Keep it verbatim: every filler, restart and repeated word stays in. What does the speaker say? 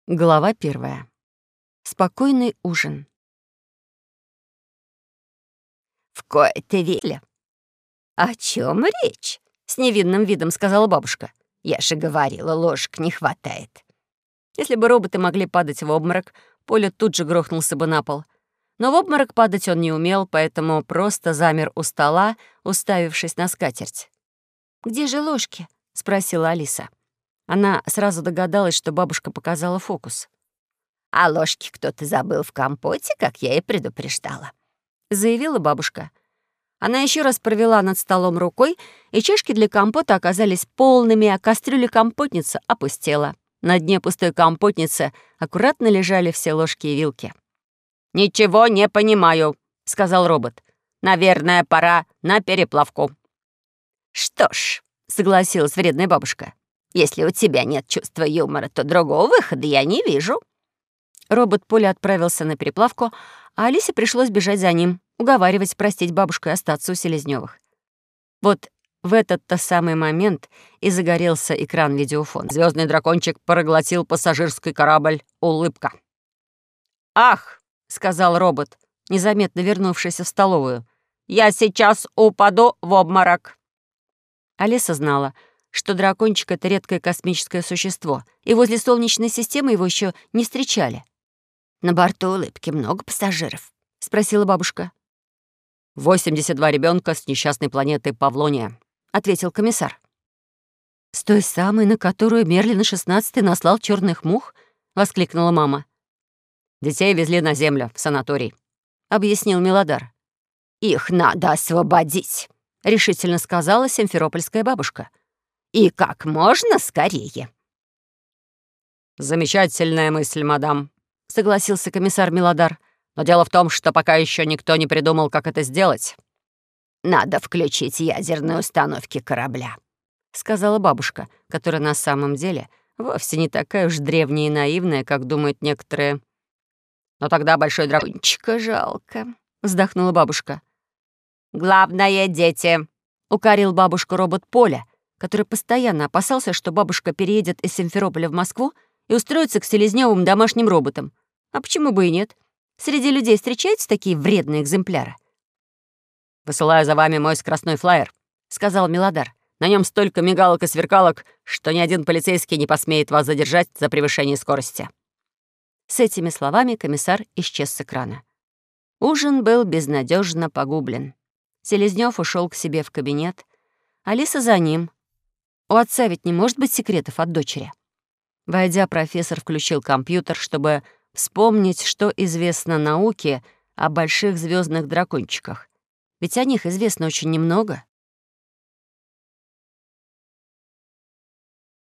Глава первая. Спокойный ужин. «В кои-то веки? О чем речь?» — с невинным видом сказала бабушка. «Я же говорила, ложек не хватает». Если бы роботы могли падать в обморок, Поля тут же грохнулся бы на пол. Но в обморок падать он не умел, поэтому просто замер у стола, уставившись на скатерть. «Где же ложки?» — спросила Алиса. Она сразу догадалась, что бабушка показала фокус. «А ложки кто-то забыл в компоте, как я и предупреждала», — заявила бабушка. Она еще раз провела над столом рукой, и чашки для компота оказались полными, а кастрюля-компотница опустела. На дне пустой компотницы аккуратно лежали все ложки и вилки. «Ничего не понимаю», — сказал робот. «Наверное, пора на переплавку». «Что ж», — согласилась вредная бабушка, «если у тебя нет чувства юмора, то другого выхода я не вижу». Робот Поля отправился на переплавку, а Алисе пришлось бежать за ним, уговаривать простить бабушку и остаться у Селезнёвых. Вот в этот-то самый момент и загорелся экран видеофона. Звездный дракончик проглотил пассажирский корабль. Улыбка. «Ах!» — сказал робот, незаметно вернувшийся в столовую. «Я сейчас упаду в обморок». Алиса знала, что дракончик — это редкое космическое существо, и возле Солнечной системы его еще не встречали. «На борту улыбки много пассажиров?» — спросила бабушка. «восемьдесят два ребенка с несчастной планеты Павлония», — ответил комиссар. «С той самой, на которую Мерлин шестнадцатый наслал черных мух?» — воскликнула мама. «Детей везли на Землю, в санаторий», — объяснил Милодар. «Их надо освободить», — решительно сказала симферопольская бабушка. «И как можно скорее». «Замечательная мысль, мадам», — согласился комиссар Милодар. «Но дело в том, что пока еще никто не придумал, как это сделать». «Надо включить ядерные установки корабля», — сказала бабушка, которая на самом деле вовсе не такая уж древняя и наивная, как думают некоторые. «Но тогда большой дракончика жалко», — вздохнула бабушка. «Главное — дети», — укорил бабушку робот Поля, который постоянно опасался, что бабушка переедет из Симферополя в Москву и устроится к Селезнёвым домашним роботам. А почему бы и нет? Среди людей встречаются такие вредные экземпляры. «Высылаю за вами мой скоростной флайер», — сказал Милодар. «На нем столько мигалок и сверкалок, что ни один полицейский не посмеет вас задержать за превышение скорости». С этими словами комиссар исчез с экрана. Ужин был безнадежно погублен. Селезнёв ушел к себе в кабинет, Алиса за ним. У отца ведь не может быть секретов от дочери. Войдя, профессор включил компьютер, чтобы вспомнить, что известно науке о больших звездных дракончиках. Ведь о них известно очень немного.